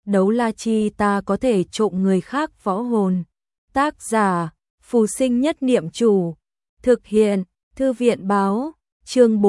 đấu la chi ta có thể trộm người khác võ hồn. Tác giả, Phù Sinh Nhất Niệm Chủ. Thực hiện, Thư viện báo, chương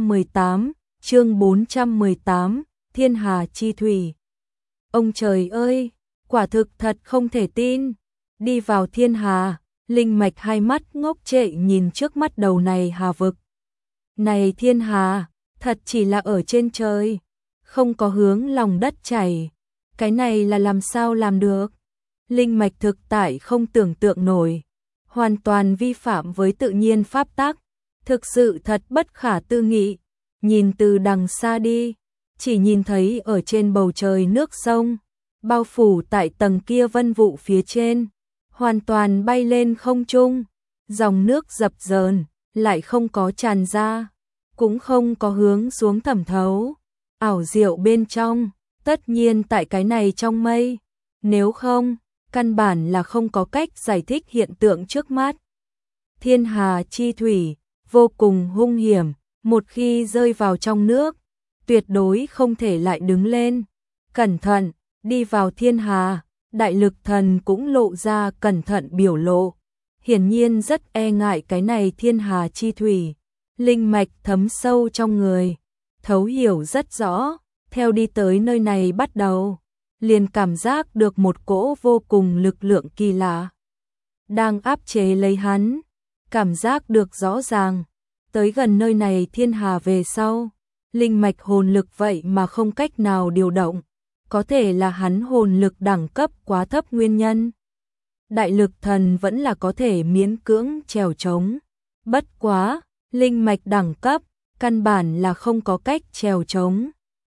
418, Thiên Hà Chi Thủy. Ông trời ơi, quả thực thật không thể tin. Đi vào thiên hà, Linh Mạch hai mắt ngốc trệ nhìn trước mắt đầu này hà vực. Này thiên hà, thật chỉ là ở trên trời, không có hướng lòng đất chảy. Cái này là làm sao làm được? Linh Mạch thực tại không tưởng tượng nổi, hoàn toàn vi phạm với tự nhiên pháp tắc, thực sự thật bất khả tư nghị. Nhìn từ đằng xa đi, chỉ nhìn thấy ở trên bầu trời nước sông, bao phủ tại tầng kia vân vụ phía trên, hoàn toàn bay lên không trung, dòng nước dập dờn, lại không có tràn ra, cũng không có hướng xuống thẩm thấu, ảo diệu bên trong, tất nhiên tại cái này trong mây, nếu không, căn bản là không có cách giải thích hiện tượng trước mắt. Thiên hà chi thủy, vô cùng hung hiểm, một khi rơi vào trong nước, tuyệt đối không thể lại đứng lên. Cẩn thận, đi vào thiên hà, đại lực thần cũng lộ ra cẩn thận biểu lộ. Hiển nhiên rất e ngại cái này thiên hà chi thủy. Linh mạch thấm sâu trong người, thấu hiểu rất rõ, theo đi tới nơi này bắt đầu, liền cảm giác được một cỗ vô cùng lực lượng kỳ lạ đang áp chế lấy hắn, cảm giác được rõ ràng. Tới gần nơi này thiên hà về sau, linh mạch hồn lực vậy mà không cách nào điều động, có thể là hắn hồn lực đẳng cấp quá thấp nguyên nhân. Đại lực thần vẫn là có thể miễn cưỡng trèo trống, bất quá, linh mạch đẳng cấp, căn bản là không có cách trèo trống.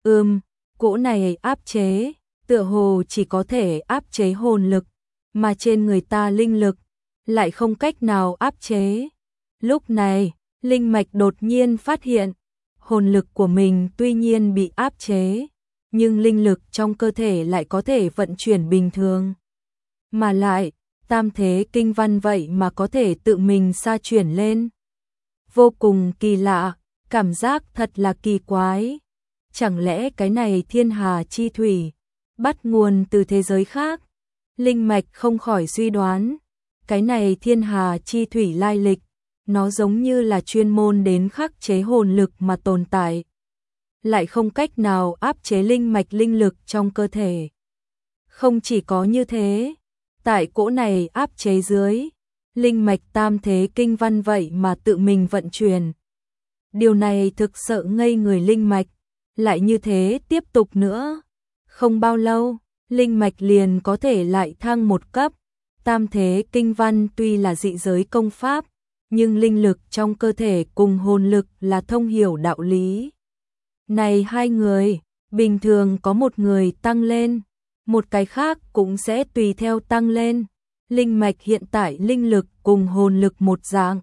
Cỗ này áp chế, tựa hồ chỉ có thể áp chế hồn lực, mà trên người ta linh lực, lại không cách nào áp chế. Lúc này, linh mạch đột nhiên phát hiện, hồn lực của mình tuy nhiên bị áp chế, nhưng linh lực trong cơ thể lại có thể vận chuyển bình thường. Mà lại, tam thế kinh văn vậy mà có thể tự mình sa chuyển lên. Vô cùng kỳ lạ, cảm giác thật là kỳ quái. Chẳng lẽ cái này thiên hà chi thủy, bắt nguồn từ thế giới khác? Linh mạch không khỏi suy đoán, cái này thiên hà chi thủy lai lịch, nó giống như là chuyên môn đến khắc chế hồn lực mà tồn tại, lại không cách nào áp chế linh mạch linh lực trong cơ thể. Không chỉ có như thế, tại cỗ này áp chế dưới, linh mạch tam thế kinh văn vậy mà tự mình vận chuyển. Điều này thực sợ ngây người linh mạch, lại như thế tiếp tục nữa. Không bao lâu, linh mạch liền có thể lại thăng một cấp. Tam thế kinh văn tuy là dị giới công pháp, nhưng linh lực trong cơ thể cùng hồn lực là thông hiểu đạo lý. Này hai người, bình thường có một người tăng lên, một cái khác cũng sẽ tùy theo tăng lên. Linh mạch hiện tại linh lực cùng hồn lực một dạng.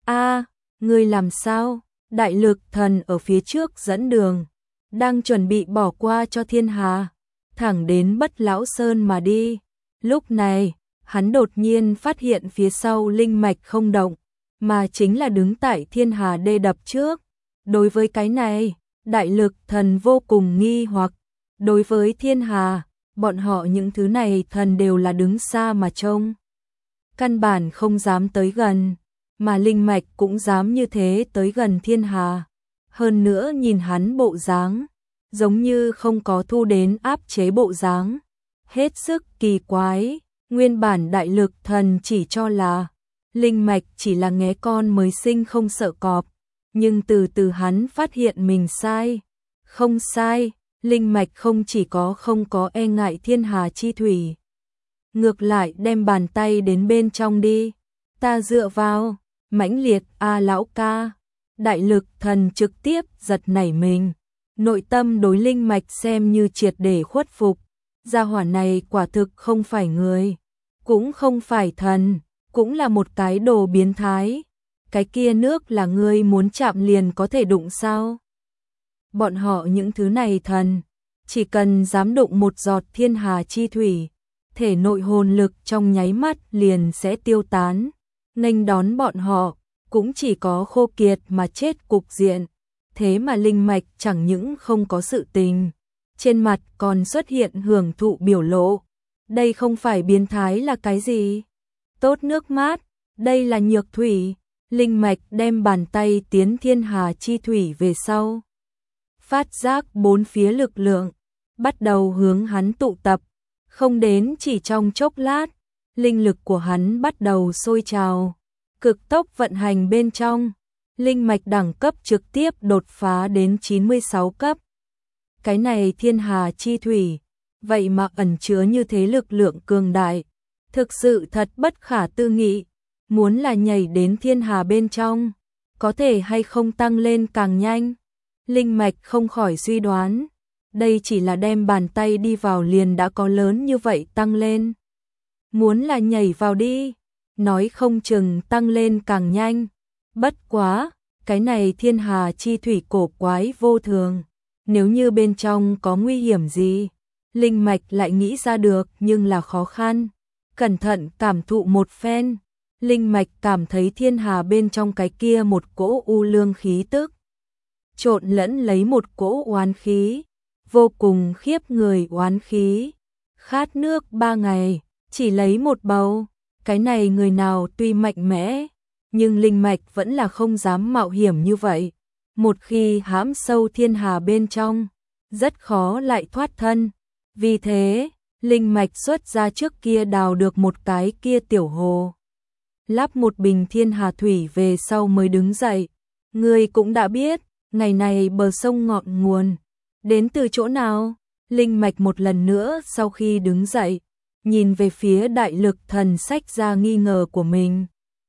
Ngươi làm sao? Đại lực thần ở phía trước dẫn đường, đang chuẩn bị bỏ qua cho thiên hà, thẳng đến Bất Lão Sơn mà đi. Lúc này, hắn đột nhiên phát hiện phía sau linh mạch không động, mà chính là đứng tại thiên hà đê đập trước. Đối với cái này, đại lực thần vô cùng nghi hoặc. Đối với thiên hà, bọn họ những thứ này thần đều là đứng xa mà trông, căn bản không dám tới gần, mà linh mạch cũng dám như thế tới gần thiên hà. Hơn nữa nhìn hắn bộ dáng, giống như không có thu đến áp chế bộ dáng, hết sức kỳ quái. Nguyên bản đại lực thần chỉ cho là linh mạch chỉ là nghé con mới sinh không sợ cọp, nhưng từ từ hắn phát hiện mình sai. Không sai, linh mạch không chỉ không có e ngại thiên hà chi thủy, ngược lại đem bàn tay đến bên trong đi. Ta dựa vào, mãnh liệt lão ca. Đại lực thần trực tiếp giật nảy mình, nội tâm đối linh mạch xem như triệt để khuất phục. Gia hỏa này quả thực không phải người, cũng không phải thần, cũng là một cái đồ biến thái. Cái kia nước là ngươi muốn chạm liền có thể đụng sao? Bọn họ những thứ này thần, chỉ cần dám đụng một giọt thiên hà chi thủy, thể nội hồn lực trong nháy mắt liền sẽ tiêu tán. Nghênh đón bọn họ, cũng chỉ có khô kiệt mà chết cục diện. Thế mà linh mạch chẳng những không có sự tình, trên mặt còn xuất hiện hưởng thụ biểu lộ. Đây không phải biến thái là cái gì? Tốt nước mát, đây là nhược thủy. Linh mạch đem bàn tay tiến thiên hà chi thủy về sau. Phát giác bốn phía lực lượng, bắt đầu hướng hắn tụ tập. Không đến chỉ trong chốc lát, linh lực của hắn bắt đầu sôi trào. Cực tốc vận hành bên trong, linh mạch đẳng cấp trực tiếp đột phá đến 96 cấp. Cái này thiên hà chi thủy, vậy mà ẩn chứa như thế lực lượng cường đại. Thực sự thật bất khả tư nghị. Muốn là nhảy đến thiên hà bên trong, có thể hay không tăng lên càng nhanh. Linh mạch không khỏi suy đoán, đây chỉ là đem bàn tay đi vào liền đã có lớn như vậy tăng lên. Muốn là nhảy vào đi, nói không chừng tăng lên càng nhanh. Bất quá, cái này thiên hà chi thủy cổ quái vô thường. Nếu như bên trong có nguy hiểm gì, linh mạch lại nghĩ ra được nhưng là khó khăn. Cẩn thận cảm thụ một phen, linh mạch cảm thấy thiên hà bên trong cái kia một cỗ u lương khí tức. Trộn lẫn lấy một cỗ oán khí, vô cùng khiếp người oán khí. Khát nước 3 ngày, chỉ lấy một bầu. Cái này người nào tuy mạnh mẽ, nhưng linh mạch vẫn là không dám mạo hiểm như vậy. Một khi hãm sâu thiên hà bên trong, rất khó lại thoát thân. Vì thế, linh mạch xuất ra trước kia đào được một cái kia tiểu hồ. Lắp một bình thiên hà thủy về sau mới đứng dậy. Người cũng đã biết, ngày này bờ sông ngọn nguồn. Đến từ chỗ nào? Linh mạch một lần nữa sau khi đứng dậy, nhìn về phía đại lực thần sách ra nghi ngờ của mình.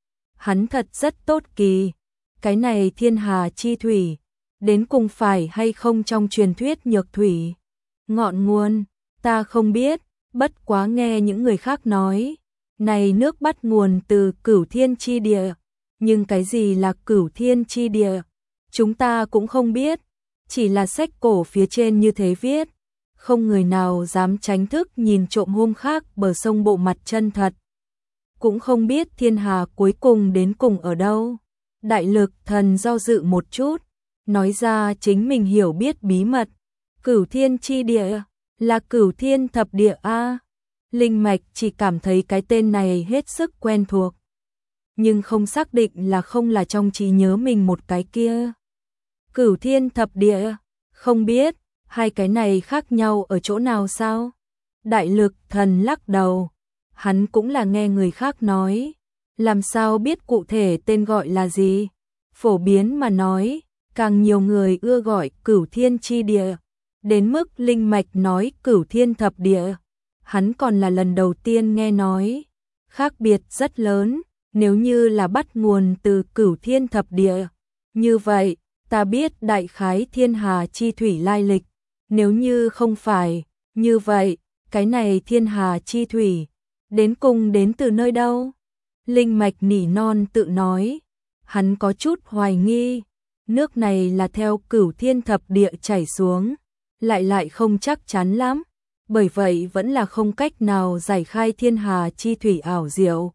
Hắn thật rất tốt kỳ. Cái này thiên hà chi thủy, đến cùng phải hay không trong truyền thuyết nhược thủy? Ngọn nguồn, ta không biết, bất quá nghe những người khác nói. Này nước bắt nguồn từ Cửu Thiên chi địa, nhưng cái gì là Cửu Thiên chi địa? Chúng ta cũng không biết, chỉ là sách cổ phía trên như thế viết. Không người nào dám tránh thức nhìn trộm hôm khác bờ sông bộ mặt chân thật. Cũng không biết thiên hà cuối cùng đến cùng ở đâu. Đại lực thần do dự một chút, nói ra chính mình hiểu biết bí mật. Cửu Thiên chi địa là Cửu Thiên thập địa a. Linh mạch chỉ cảm thấy cái tên này hết sức quen thuộc, nhưng không xác định là không là trong trí nhớ mình một cái kia. Cửu Thiên thập địa, không biết, hai cái này khác nhau ở chỗ nào sao? Đại lực thần lắc đầu, hắn cũng là nghe người khác nói, làm sao biết cụ thể tên gọi là gì? Phổ biến mà nói, càng nhiều người ưa gọi Cửu Thiên chi địa, đến mức linh mạch nói Cửu Thiên thập địa, hắn còn là lần đầu tiên nghe nói. Khác biệt rất lớn, nếu như là bắt nguồn từ Cửu Thiên thập địa, như vậy, ta biết đại khái thiên hà chi thủy lai lịch. Nếu như không phải, như vậy, cái này thiên hà chi thủy, đến cùng đến từ nơi đâu? Linh mạch nỉ non tự nói, hắn có chút hoài nghi, nước này là theo Cửu Thiên thập địa chảy xuống, lại không chắc chắn lắm, bởi vậy vẫn là không cách nào giải khai thiên hà chi thủy ảo diệu.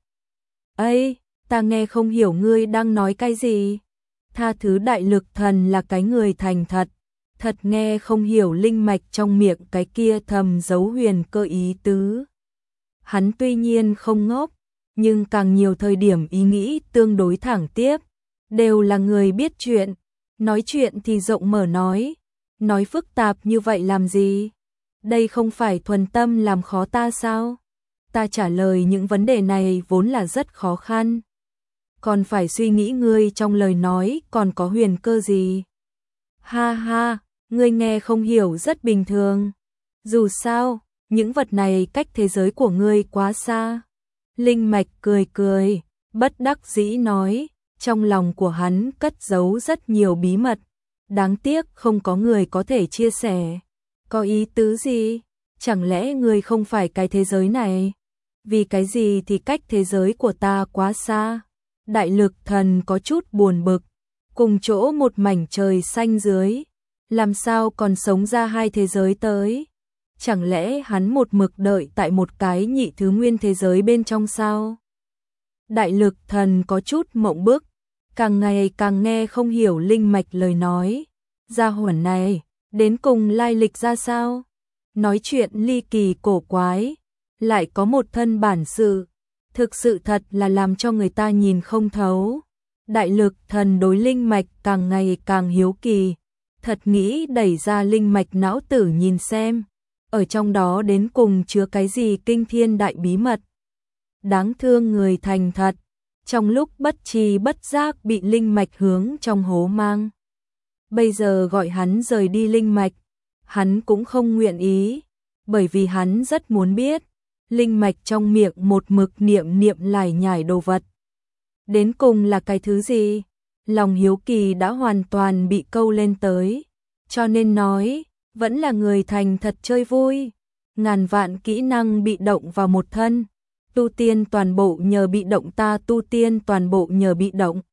Ây, ta nghe không hiểu ngươi đang nói cái gì. Tha thứ đại lực thần là cái người thành thật, thật nghe không hiểu linh mạch trong miệng cái kia thầm giấu huyền cơ ý tứ. Hắn tuy nhiên không ngốc, nhưng càng nhiều thời điểm ý nghĩ tương đối thẳng tiếp, đều là người biết chuyện, nói chuyện thì rộng mở nói phức tạp như vậy làm gì? Đây không phải thuần tâm làm khó ta sao? Ta trả lời những vấn đề này vốn là rất khó khăn. Còn phải suy nghĩ ngươi trong lời nói còn có huyền cơ gì? Ha ha, ngươi nghe không hiểu rất bình thường. Dù sao, những vật này cách thế giới của ngươi quá xa. Linh mạch cười cười, bất đắc dĩ nói, trong lòng của hắn cất giấu rất nhiều bí mật. Đáng tiếc không có người có thể chia sẻ. Có ý tứ gì? Chẳng lẽ ngươi không phải cái thế giới này? Vì cái gì thì cách thế giới của ta quá xa? Đại lực thần có chút buồn bực, cùng chỗ một mảnh trời xanh dưới, làm sao còn sống ra hai thế giới tới? Chẳng lẽ hắn một mực đợi tại một cái nhị thứ nguyên thế giới bên trong sao? Đại lực thần có chút mộng bức, càng ngày càng nghe không hiểu linh mạch lời nói. Gia hỏa này, Đến cùng lai lịch ra sao? Nói chuyện ly kỳ cổ quái, lại có một thân bản sự, thực sự thật là làm cho người ta nhìn không thấu. Đại Lực Thần đối linh mạch càng ngày càng hiếu kỳ, thật nghĩ đẩy ra linh mạch não tử nhìn xem, ở trong đó đến cùng chứa cái gì kinh thiên đại bí mật. Đáng thương người thành thật, trong lúc bất tri bất giác bị linh mạch hướng trong hố mang. Bây giờ gọi hắn rời đi linh mạch, hắn cũng không nguyện ý, bởi vì hắn rất muốn biết, linh mạch trong miệng một mực niệm niệm lải nhải đồ vật. Đến cùng là cái thứ gì? Lòng hiếu kỳ đã hoàn toàn bị câu lên tới, cho nên nói, vẫn là người thành thật chơi vui. Ngàn vạn kỹ năng bị động vào một thân, tu tiên toàn bộ nhờ bị động ta tu tiên toàn bộ nhờ bị động.